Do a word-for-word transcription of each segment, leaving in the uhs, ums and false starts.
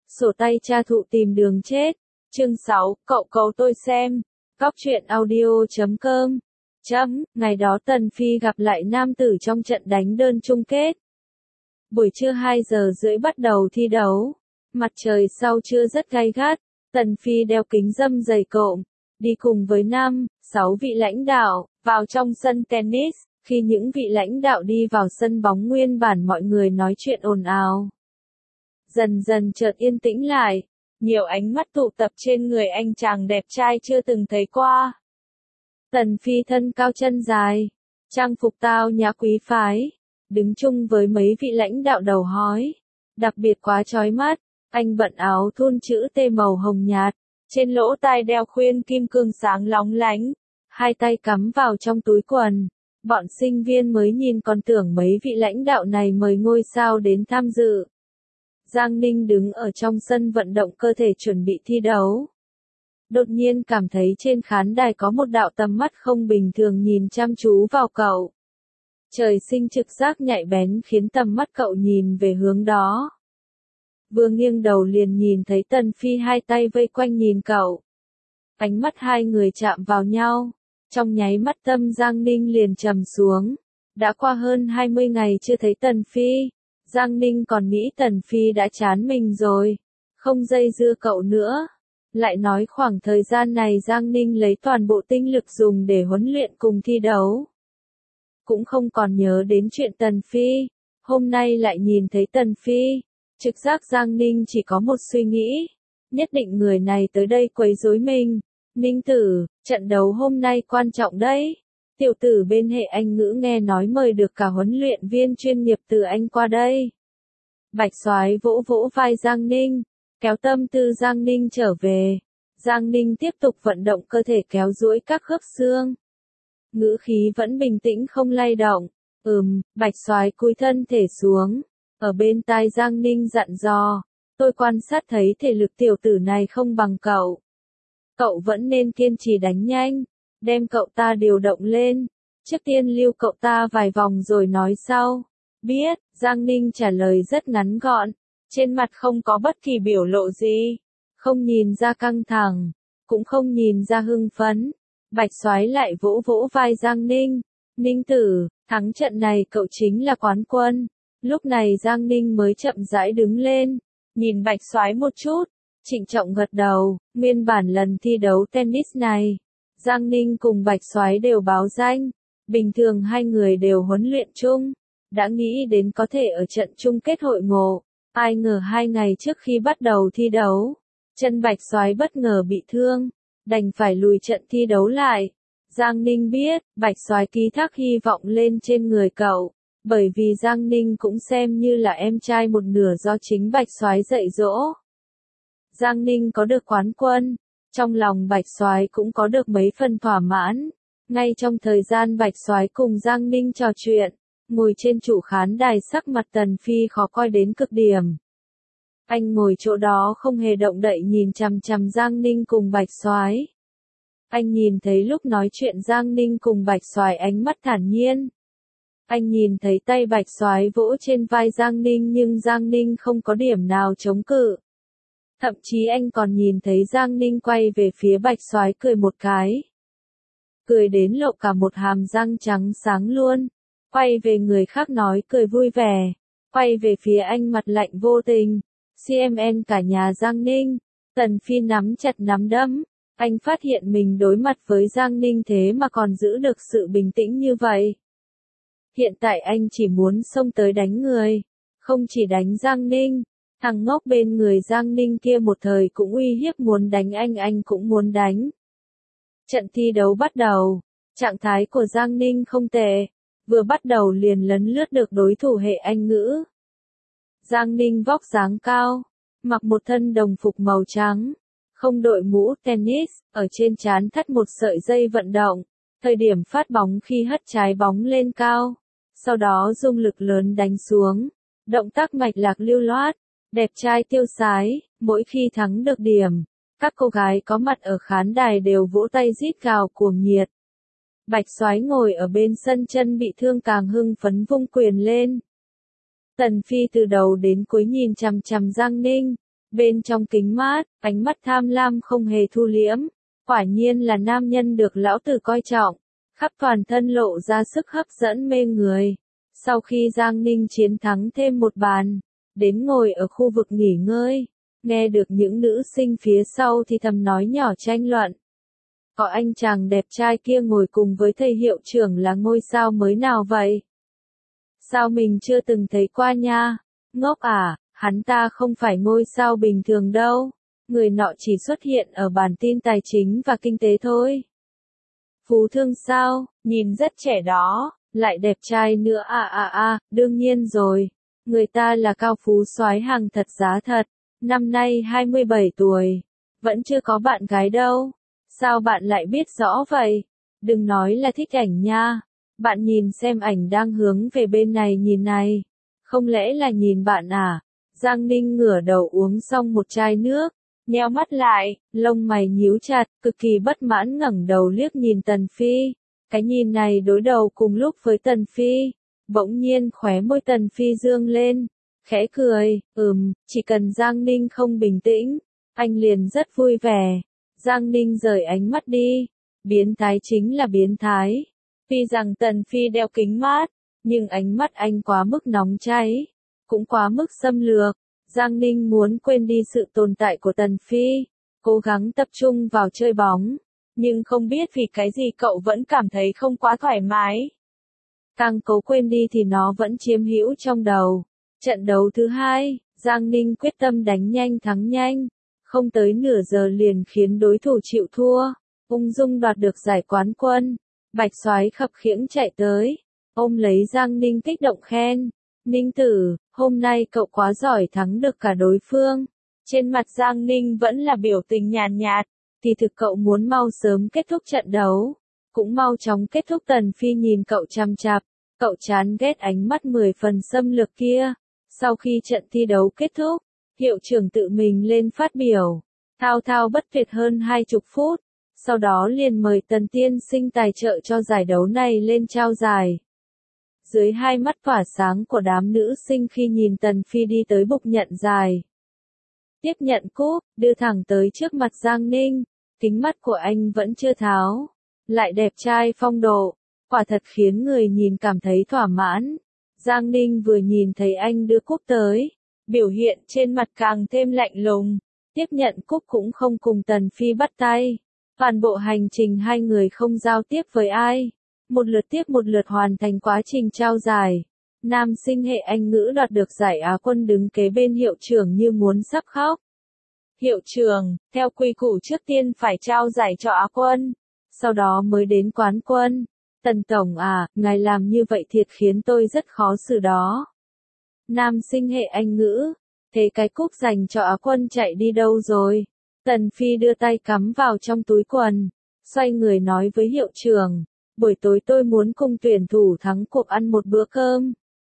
Sổ tay cha thụ tìm đường chết. Chương sáu, cậu cầu tôi xem. Góc truyện audio chấm com. Chấm, ngày đó Tần Phi gặp lại nam tử trong trận đánh đơn chung kết. Buổi trưa hai giờ rưỡi bắt đầu thi đấu. Mặt trời sau trưa rất gay gắt. Tần Phi đeo kính râm dày cộm, đi cùng với năm, sáu vị lãnh đạo, vào trong sân tennis. Khi những vị lãnh đạo đi vào sân bóng nguyên bản mọi người nói chuyện ồn ào. Dần dần chợt yên tĩnh lại, nhiều ánh mắt tụ tập trên người anh chàng đẹp trai chưa từng thấy qua. Tần Phi thân cao chân dài, trang phục tao nhã quý phái, đứng chung với mấy vị lãnh đạo đầu hói, đặc biệt quá chói mắt, anh bận áo thun chữ T màu hồng nhạt, trên lỗ tai đeo khuyên kim cương sáng lóng lánh, hai tay cắm vào trong túi quần. Bọn sinh viên mới nhìn còn tưởng mấy vị lãnh đạo này mời ngôi sao đến tham dự. Giang Ninh đứng ở trong sân vận động cơ thể chuẩn bị thi đấu. Đột nhiên cảm thấy trên khán đài có một đạo tầm mắt không bình thường nhìn chăm chú vào cậu. Trời sinh trực giác nhạy bén khiến tầm mắt cậu nhìn về hướng đó. Vừa nghiêng đầu liền nhìn thấy Tần Phi hai tay vây quanh nhìn cậu. Ánh mắt hai người chạm vào nhau. Trong nháy mắt tâm Giang Ninh liền trầm xuống. Đã qua hơn hai mươi ngày chưa thấy Tần Phi. Giang Ninh còn nghĩ Tần Phi đã chán mình rồi. Không dây dưa cậu nữa. Lại nói khoảng thời gian này Giang Ninh lấy toàn bộ tinh lực dùng để huấn luyện cùng thi đấu. Cũng không còn nhớ đến chuyện Tần Phi. Hôm nay lại nhìn thấy Tần Phi. Trực giác Giang Ninh chỉ có một suy nghĩ. Nhất định người này tới đây quấy rối mình. Ninh tử, trận đấu hôm nay quan trọng đấy. Tiểu tử bên hệ Anh ngữ nghe nói mời được cả huấn luyện viên chuyên nghiệp từ Anh qua đây. Bạch Soái vỗ vỗ vai Giang Ninh, kéo tâm tư Giang Ninh trở về. Giang Ninh tiếp tục vận động cơ thể kéo duỗi các khớp xương. Ngữ khí vẫn bình tĩnh không lay động. Ừm, Bạch Soái cúi thân thể xuống. Ở bên tai Giang Ninh dặn dò. Tôi quan sát thấy thể lực tiểu tử này không bằng cậu. Cậu vẫn nên kiên trì đánh nhanh, đem cậu ta điều động lên, trước tiên lưu cậu ta vài vòng rồi nói sau. Biết, Giang Ninh trả lời rất ngắn gọn, trên mặt không có bất kỳ biểu lộ gì, không nhìn ra căng thẳng, cũng không nhìn ra hưng phấn. Bạch Soái lại vỗ vỗ vai Giang Ninh, Ninh tử, thắng trận này cậu chính là quán quân. Lúc này Giang Ninh mới chậm rãi đứng lên, nhìn Bạch Soái một chút. Trịnh trọng gật đầu, nguyên bản lần thi đấu tennis này, Giang Ninh cùng Bạch Soái đều báo danh, bình thường hai người đều huấn luyện chung, đã nghĩ đến có thể ở trận chung kết hội ngộ, ai ngờ hai ngày trước khi bắt đầu thi đấu, chân Bạch Soái bất ngờ bị thương, đành phải lùi trận thi đấu lại. Giang Ninh biết, Bạch Soái ký thác hy vọng lên trên người cậu, bởi vì Giang Ninh cũng xem như là em trai một nửa do chính Bạch Soái dạy dỗ. Giang Ninh có được quán quân, trong lòng Bạch Soái cũng có được mấy phần thỏa mãn. Ngay trong thời gian Bạch Soái cùng Giang Ninh trò chuyện, ngồi trên chủ khán đài sắc mặt Tần Phi khó coi đến cực điểm. Anh ngồi chỗ đó không hề động đậy nhìn chằm chằm Giang Ninh cùng Bạch Soái. Anh nhìn thấy lúc nói chuyện Giang Ninh cùng Bạch Soái ánh mắt thản nhiên. Anh nhìn thấy tay Bạch Soái vỗ trên vai Giang Ninh nhưng Giang Ninh không có điểm nào chống cự. Thậm chí anh còn nhìn thấy Giang Ninh quay về phía Bạch Soái cười một cái. Cười đến lộ cả một hàm răng trắng sáng luôn. Quay về người khác nói cười vui vẻ. Quay về phía anh mặt lạnh vô tình. xê em en cả nhà Giang Ninh. Tần Phi nắm chặt nắm đấm. Anh phát hiện mình đối mặt với Giang Ninh thế mà còn giữ được sự bình tĩnh như vậy. Hiện tại anh chỉ muốn xông tới đánh người. Không chỉ đánh Giang Ninh. Thằng ngốc bên người Giang Ninh kia một thời cũng uy hiếp muốn đánh anh anh cũng muốn đánh. Trận thi đấu bắt đầu, trạng thái của Giang Ninh không tệ, vừa bắt đầu liền lấn lướt được đối thủ hệ Anh ngữ. Giang Ninh vóc dáng cao, mặc một thân đồng phục màu trắng, không đội mũ tennis, ở trên trán thắt một sợi dây vận động, thời điểm phát bóng khi hất trái bóng lên cao, sau đó dùng lực lớn đánh xuống, động tác mạch lạc lưu loát. Đẹp trai tiêu sái, mỗi khi thắng được điểm, các cô gái có mặt ở khán đài đều vỗ tay rít gào cuồng nhiệt. Bạch Soái ngồi ở bên sân chân bị thương càng hưng phấn vung quyền lên. Tần Phi từ đầu đến cuối nhìn chằm chằm Giang Ninh, Bên trong kính mát, ánh mắt tham lam không hề thu liễm. Quả nhiên là nam nhân được lão tử coi trọng. Khắp toàn thân lộ ra sức hấp dẫn mê người. Sau khi Giang Ninh chiến thắng thêm một bàn, đến ngồi ở khu vực nghỉ ngơi, nghe được những nữ sinh phía sau thì thầm nói nhỏ tranh luận. Có anh chàng đẹp trai kia ngồi cùng với thầy hiệu trưởng là ngôi sao mới nào vậy? Sao mình chưa từng thấy qua nha? Ngốc à, hắn ta không phải ngôi sao bình thường đâu. Người nọ chỉ xuất hiện ở bản tin tài chính và kinh tế thôi. Phú Thương sao, nhìn rất trẻ đó, lại đẹp trai nữa à à à, đương nhiên rồi. Người ta là cao phú soái hàng thật giá thật, năm nay hai mươi bảy tuổi, vẫn chưa có bạn gái đâu. Sao bạn lại biết rõ vậy? Đừng nói là thích ảnh nha. Bạn nhìn xem ảnh đang hướng về bên này nhìn này. Không lẽ là nhìn bạn à? Giang Ninh ngửa đầu uống xong một chai nước, nheo mắt lại, lông mày nhíu chặt, cực kỳ bất mãn ngẩng đầu liếc nhìn Tần Phi. Cái nhìn này đối đầu cùng lúc với Tần Phi. Bỗng nhiên khóe môi Tần Phi dương lên, khẽ cười, ừm, chỉ cần Giang Ninh không bình tĩnh, anh liền rất vui vẻ. Giang Ninh rời ánh mắt đi, biến thái chính là biến thái. Tuy rằng Tần Phi đeo kính mát, nhưng ánh mắt anh quá mức nóng cháy, cũng quá mức xâm lược. Giang Ninh muốn quên đi sự tồn tại của Tần Phi, cố gắng tập trung vào chơi bóng, nhưng không biết vì cái gì cậu vẫn cảm thấy không quá thoải mái. Càng cố quên đi thì nó vẫn chiếm hữu trong đầu. Trận đấu thứ hai, Giang Ninh quyết tâm đánh nhanh thắng nhanh, không tới nửa giờ liền khiến đối thủ chịu thua, ung dung đoạt được giải quán quân. Bạch Soái khập khiễng chạy tới, ôm lấy Giang Ninh kích động khen, Ninh tử, hôm nay cậu quá giỏi thắng được cả đối phương. Trên mặt Giang Ninh vẫn là biểu tình nhàn nhạt, thì thực cậu muốn mau sớm kết thúc trận đấu, cũng mau chóng kết thúc. Tần Phi nhìn cậu chằm chằm, cậu chán ghét ánh mắt mười phần xâm lược kia. Sau khi trận thi đấu kết thúc, hiệu trưởng tự mình lên phát biểu, thao thao bất tuyệt hơn hai chục phút, sau đó liền mời Tần tiên sinh tài trợ cho giải đấu này lên trao giải. Dưới hai mắt tỏa sáng của đám nữ sinh khi nhìn Tần Phi đi tới bục nhận giải, tiếp nhận cúp, đưa thẳng tới trước mặt Giang Ninh, kính mắt của anh vẫn chưa tháo, lại đẹp trai phong độ, quả thật khiến người nhìn cảm thấy thỏa mãn. Giang Ninh vừa nhìn thấy anh đưa cúp tới, biểu hiện trên mặt càng thêm lạnh lùng, tiếp nhận cúp cũng không cùng Tần Phi bắt tay. Toàn bộ hành trình hai người không giao tiếp với ai, một lượt tiếp một lượt hoàn thành quá trình trao giải. Nam sinh hệ Anh ngữ đoạt được giải Á quân đứng kế bên hiệu trưởng như muốn sắp khóc. Hiệu trưởng, theo quy củ trước tiên phải trao giải cho Á quân, sau đó mới đến quán quân. Tần tổng à, ngài làm như vậy thiệt khiến tôi rất khó xử đó. Nam sinh hệ Anh ngữ, thế cái cúp dành cho Á quân chạy đi đâu rồi? Tần Phi đưa tay cắm vào trong túi quần, xoay người nói với hiệu trưởng, buổi tối tôi muốn cùng tuyển thủ thắng cuộc ăn một bữa cơm.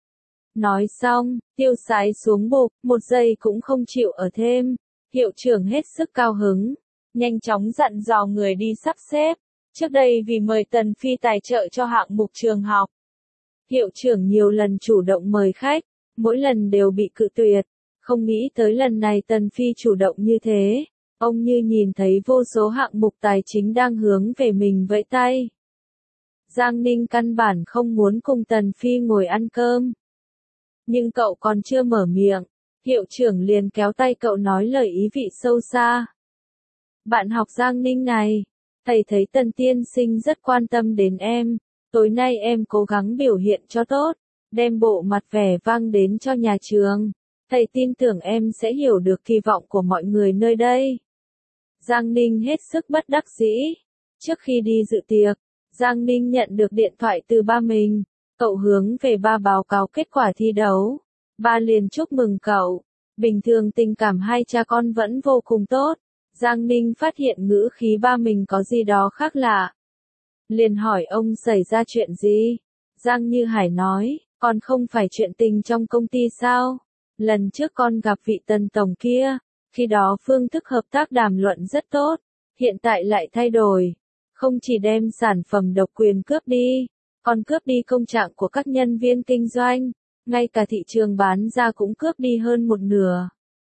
Nói xong, tiêu sái xuống bục, một giây cũng không chịu ở thêm. Hiệu trưởng hết sức cao hứng, nhanh chóng dặn dò người đi sắp xếp. Trước đây vì mời Tần Phi tài trợ cho hạng mục trường học, hiệu trưởng nhiều lần chủ động mời khách, mỗi lần đều bị cự tuyệt. Không nghĩ tới lần này Tần Phi chủ động như thế, ông như nhìn thấy vô số hạng mục tài chính đang hướng về mình vẫy tay. Giang Ninh căn bản không muốn cùng Tần Phi ngồi ăn cơm. Nhưng cậu còn chưa mở miệng, hiệu trưởng liền kéo tay cậu nói lời ý vị sâu xa. Bạn học Giang Ninh này, thầy thấy Tần tiên sinh rất quan tâm đến em, tối nay em cố gắng biểu hiện cho tốt, đem bộ mặt vẻ vang đến cho nhà trường. Thầy tin tưởng em sẽ hiểu được kỳ vọng của mọi người nơi đây. Giang Ninh hết sức bất đắc dĩ. Trước khi đi dự tiệc, Giang Ninh nhận được điện thoại từ ba mình. Cậu hướng về ba báo cáo kết quả thi đấu. Ba liền chúc mừng cậu. Bình thường tình cảm hai cha con vẫn vô cùng tốt. Giang Ninh phát hiện ngữ khí ba mình có gì đó khác lạ. Liền hỏi ông xảy ra chuyện gì? Giang Như Hải nói, còn không phải chuyện tình trong công ty sao? Lần trước con gặp vị Tần tổng kia, khi đó phương thức hợp tác đàm luận rất tốt, hiện tại lại thay đổi. Không chỉ đem sản phẩm độc quyền cướp đi, còn cướp đi công trạng của các nhân viên kinh doanh, ngay cả thị trường bán ra cũng cướp đi hơn một nửa.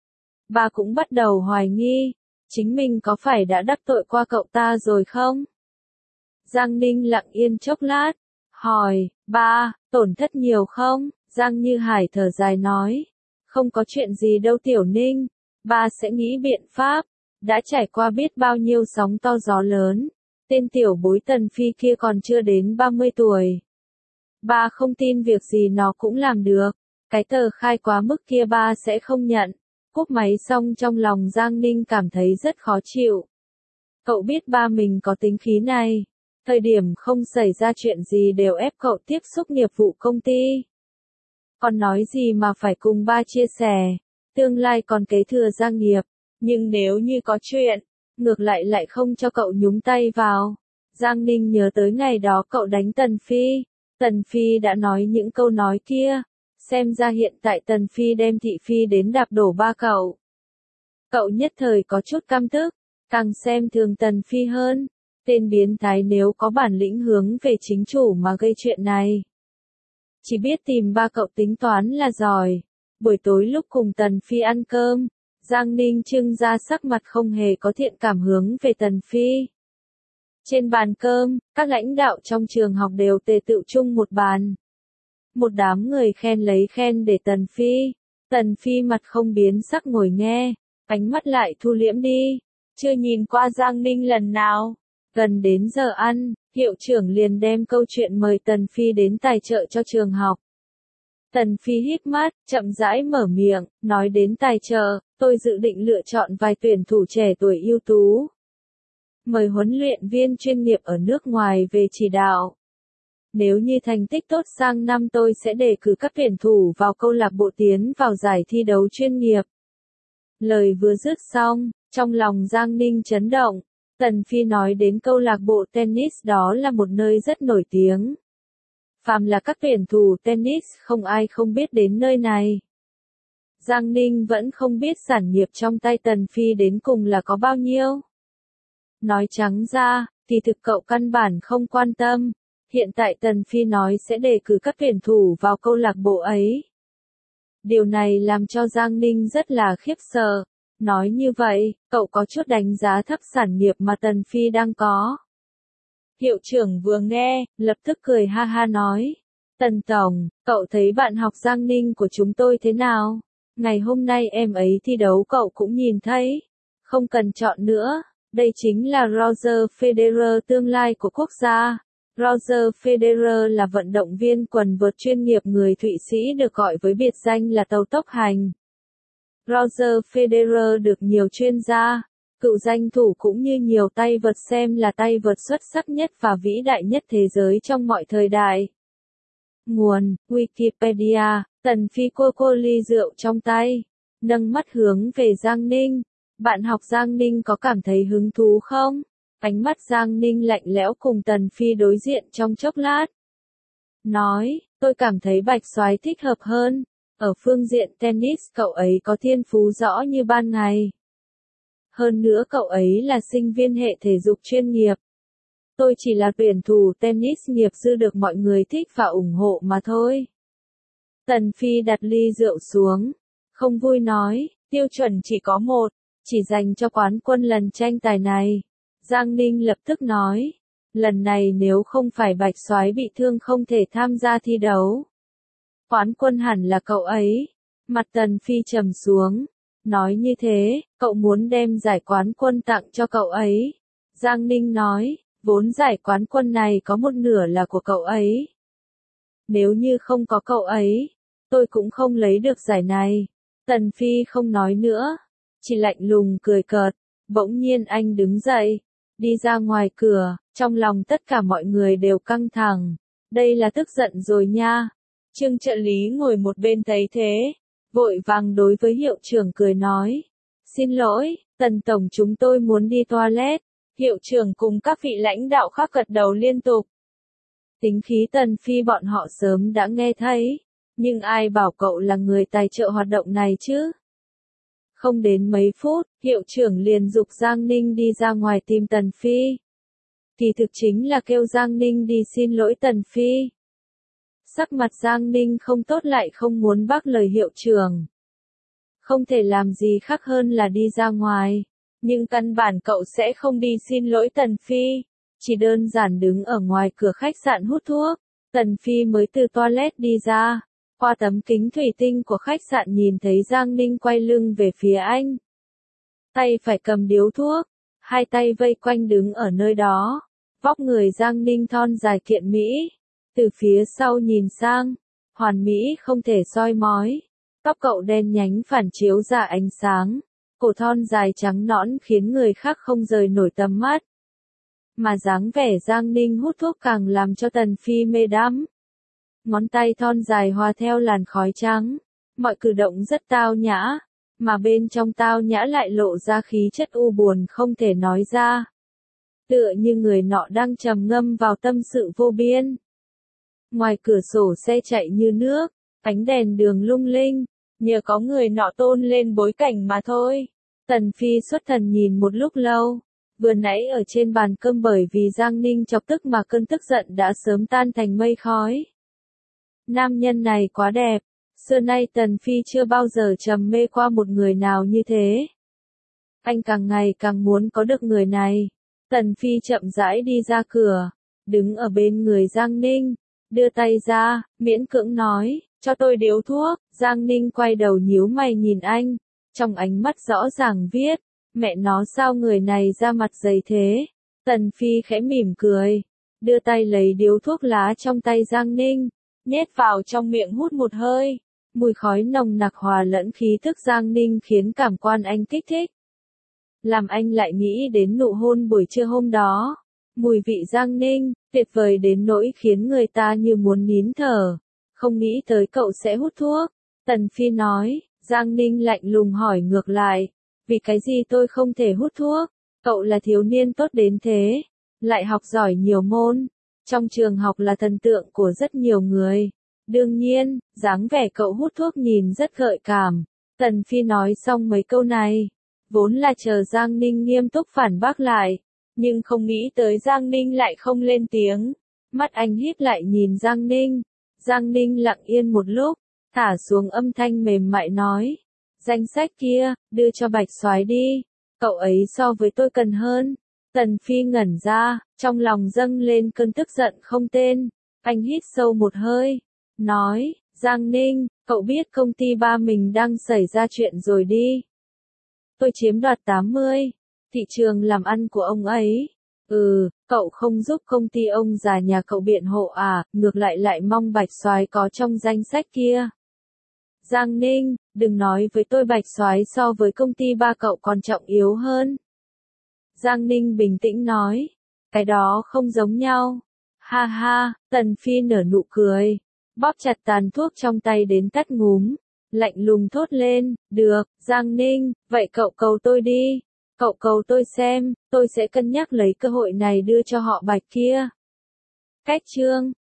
Ba cũng bắt đầu hoài nghi, chính mình có phải đã đắc tội qua cậu ta rồi không? Giang Ninh lặng yên chốc lát, hỏi, ba, tổn thất nhiều không? Giang Như Hải thở dài nói, không có chuyện gì đâu Tiểu Ninh, ba sẽ nghĩ biện pháp, đã trải qua biết bao nhiêu sóng to gió lớn, tên tiểu bối Tần Phi kia còn chưa đến ba mươi tuổi. Ba không tin việc gì nó cũng làm được, cái tờ khai quá mức kia ba sẽ không nhận. Cúp máy xong trong lòng Giang Ninh cảm thấy rất khó chịu. Cậu biết ba mình có tính khí này, thời điểm không xảy ra chuyện gì đều ép cậu tiếp xúc nghiệp vụ công ty. Còn nói gì mà phải cùng ba chia sẻ, tương lai còn kế thừa gia nghiệp, nhưng nếu như có chuyện, ngược lại lại không cho cậu nhúng tay vào. Giang Ninh nhớ tới ngày đó cậu đánh Tần Phi, Tần Phi đã nói những câu nói kia, xem ra hiện tại Tần Phi đem thị phi đến đạp đổ ba cậu. Cậu nhất thời có chút căm tức, càng xem thường Tần Phi hơn, tên biến thái nếu có bản lĩnh hướng về chính chủ mà gây chuyện này. Chỉ biết tìm ba cậu tính toán là giỏi. Buổi tối lúc cùng Tần Phi ăn cơm, Giang Ninh trưng ra sắc mặt không hề có thiện cảm hướng về Tần Phi. Trên bàn cơm, các lãnh đạo trong trường học đều tề tựu chung một bàn. Một đám người khen lấy khen để Tần Phi. Tần Phi mặt không biến sắc ngồi nghe, ánh mắt lại thu liễm đi, chưa nhìn qua Giang Ninh lần nào. Gần đến giờ ăn, hiệu trưởng liền đem câu chuyện mời Tần Phi đến tài trợ cho trường học. Tần Phi híp mắt, chậm rãi mở miệng, nói đến tài trợ, tôi dự định lựa chọn vài tuyển thủ trẻ tuổi ưu tú. Mời huấn luyện viên chuyên nghiệp ở nước ngoài về chỉ đạo. Nếu như thành tích tốt sang năm tôi sẽ đề cử các tuyển thủ vào câu lạc bộ tiến vào giải thi đấu chuyên nghiệp. Lời vừa dứt xong, trong lòng Giang Ninh chấn động. Tần Phi nói đến câu lạc bộ tennis đó là một nơi rất nổi tiếng. Phàm là các tuyển thủ tennis không ai không biết đến nơi này. Giang Ninh vẫn không biết sản nghiệp trong tay Tần Phi đến cùng là có bao nhiêu. Nói trắng ra, thì thực cậu căn bản không quan tâm. Hiện tại Tần Phi nói sẽ đề cử các tuyển thủ vào câu lạc bộ ấy. Điều này làm cho Giang Ninh rất là khiếp sợ. Nói như vậy, cậu có chút đánh giá thấp sản nghiệp mà Tần Phi đang có. Hiệu trưởng vừa nghe, lập tức cười ha ha nói. Tần Tổng, cậu thấy bạn học Giang Ninh của chúng tôi thế nào? Ngày hôm nay em ấy thi đấu cậu cũng nhìn thấy. Không cần chọn nữa, đây chính là Roger Federer tương lai của quốc gia. Roger Federer là vận động viên quần vợt chuyên nghiệp người Thụy Sĩ được gọi với biệt danh là tàu tốc hành. Roger Federer được nhiều chuyên gia, cựu danh thủ cũng như nhiều tay vợt xem là tay vợt xuất sắc nhất và vĩ đại nhất thế giới trong mọi thời đại. Nguồn, Wikipedia, Tần Phi cô cô ly rượu trong tay, nâng mắt hướng về Giang Ninh. Bạn học Giang Ninh có cảm thấy hứng thú không? Ánh mắt Giang Ninh lạnh lẽo cùng Tần Phi đối diện trong chốc lát. Nói, tôi cảm thấy Bạch Soái thích hợp hơn. Ở phương diện tennis cậu ấy có thiên phú rõ như ban ngày. Hơn nữa cậu ấy là sinh viên hệ thể dục chuyên nghiệp. Tôi chỉ là tuyển thủ tennis nghiệp dư được mọi người thích và ủng hộ mà thôi. Tần Phi đặt ly rượu xuống. Không vui nói, tiêu chuẩn chỉ có một, chỉ dành cho quán quân lần tranh tài này. Giang Ninh lập tức nói, lần này nếu không phải Bạch Soái bị thương không thể tham gia thi đấu. Quán quân hẳn là cậu ấy. Mặt Tần Phi trầm xuống. Nói như thế, cậu muốn đem giải quán quân tặng cho cậu ấy. Giang Ninh nói, vốn giải quán quân này có một nửa là của cậu ấy. Nếu như không có cậu ấy, tôi cũng không lấy được giải này. Tần Phi không nói nữa, chỉ lạnh lùng cười cợt. Bỗng nhiên anh đứng dậy, đi ra ngoài cửa, trong lòng tất cả mọi người đều căng thẳng. Đây là tức giận rồi nha. Trương trợ lý ngồi một bên thấy thế, vội vàng đối với hiệu trưởng cười nói. Xin lỗi, Tần Tổng chúng tôi muốn đi toilet. Hiệu trưởng cùng các vị lãnh đạo khác gật đầu liên tục. Tính khí Tần Phi bọn họ sớm đã nghe thấy, nhưng ai bảo cậu là người tài trợ hoạt động này chứ? Không đến mấy phút, hiệu trưởng liền giục Giang Ninh đi ra ngoài tìm Tần Phi. Kỳ thực chính là kêu Giang Ninh đi xin lỗi Tần Phi. Sắc mặt Giang Ninh không tốt lại không muốn bác lời hiệu trưởng. không thể làm gì khác hơn là đi ra ngoài. Nhưng căn bản cậu sẽ không đi xin lỗi Tần Phi, chỉ đơn giản đứng ở ngoài cửa khách sạn hút thuốc. Tần Phi mới từ toilet đi ra, qua tấm kính thủy tinh của khách sạn nhìn thấy Giang Ninh quay lưng về phía anh. Tay phải cầm điếu thuốc, hai tay vây quanh đứng ở nơi đó. Vóc người Giang Ninh thon dài kiện mỹ, từ phía sau nhìn sang, hoàn mỹ không thể soi mói. Tóc cậu đen nhánh phản chiếu ra ánh sáng, cổ thon dài trắng nõn khiến người khác không rời nổi tầm mắt. Mà dáng vẻ Giang Ninh hút thuốc càng làm cho Tần Phi mê đắm. Ngón tay thon dài hòa theo làn khói trắng, mọi cử động rất tao nhã, mà bên trong tao nhã lại lộ ra khí chất u buồn không thể nói ra. Tựa như người nọ đang trầm ngâm vào tâm sự vô biên. Ngoài cửa sổ xe chạy như nước, ánh đèn đường lung linh, nhờ có người nọ tôn lên bối cảnh mà thôi. Tần Phi xuất thần nhìn một lúc lâu, vừa nãy ở trên bàn cơm bởi vì Giang Ninh chọc tức mà cơn tức giận đã sớm tan thành mây khói. Nam nhân này quá đẹp, xưa nay Tần Phi chưa bao giờ trầm mê qua một người nào như thế. Anh càng ngày càng muốn có được người này. Tần Phi chậm rãi đi ra cửa, đứng ở bên người Giang Ninh, đưa tay ra, miễn cưỡng nói, cho tôi điếu thuốc. Giang Ninh quay đầu nhíu mày nhìn anh, trong ánh mắt rõ ràng viết, mẹ nó sao người này ra mặt dày thế. Tần Phi khẽ mỉm cười, đưa tay lấy điếu thuốc lá trong tay Giang Ninh, nhét vào trong miệng hút một hơi. Mùi khói nồng nặc hòa lẫn khí thức Giang Ninh khiến cảm quan anh kích thích. Làm anh lại nghĩ đến nụ hôn buổi trưa hôm đó. Mùi vị Giang Ninh, tuyệt vời đến nỗi khiến người ta như muốn nín thở. Không nghĩ tới cậu sẽ hút thuốc. Tần Phi nói, Giang Ninh lạnh lùng hỏi ngược lại. Vì cái gì tôi không thể hút thuốc? Cậu là thiếu niên tốt đến thế. Lại học giỏi nhiều môn. Trong trường học là thần tượng của rất nhiều người. Đương nhiên, dáng vẻ cậu hút thuốc nhìn rất gợi cảm. Tần Phi nói xong mấy câu này, vốn là chờ Giang Ninh nghiêm túc phản bác lại, nhưng không nghĩ tới Giang Ninh lại không lên tiếng. Mắt anh híp lại nhìn Giang Ninh. Giang Ninh lặng yên một lúc, thả xuống âm thanh mềm mại nói, danh sách kia, đưa cho Bạch Soái đi, cậu ấy so với tôi cần hơn. Tần Phi ngẩn ra, trong lòng dâng lên cơn tức giận không tên. Anh hít sâu một hơi, nói, Giang Ninh, cậu biết công ty ba mình đang xảy ra chuyện rồi đi. Tôi chiếm đoạt tám mươi, thị trường làm ăn của ông ấy. Ừ, cậu không giúp công ty ông già nhà cậu biện hộ à, ngược lại lại mong Bạch Soái có trong danh sách kia. Giang Ninh, đừng nói với tôi Bạch Soái so với công ty ba cậu còn trọng yếu hơn. Giang Ninh bình tĩnh nói, cái đó không giống nhau. Ha ha, Tần Phi nở nụ cười, bóp chặt tàn thuốc trong tay đến tắt ngúm, lạnh lùng thốt lên, được, Giang Ninh, vậy cậu cầu tôi đi. Cậu cầu tôi xem, tôi sẽ cân nhắc lấy cơ hội này đưa cho họ Bạch kia. Cách chương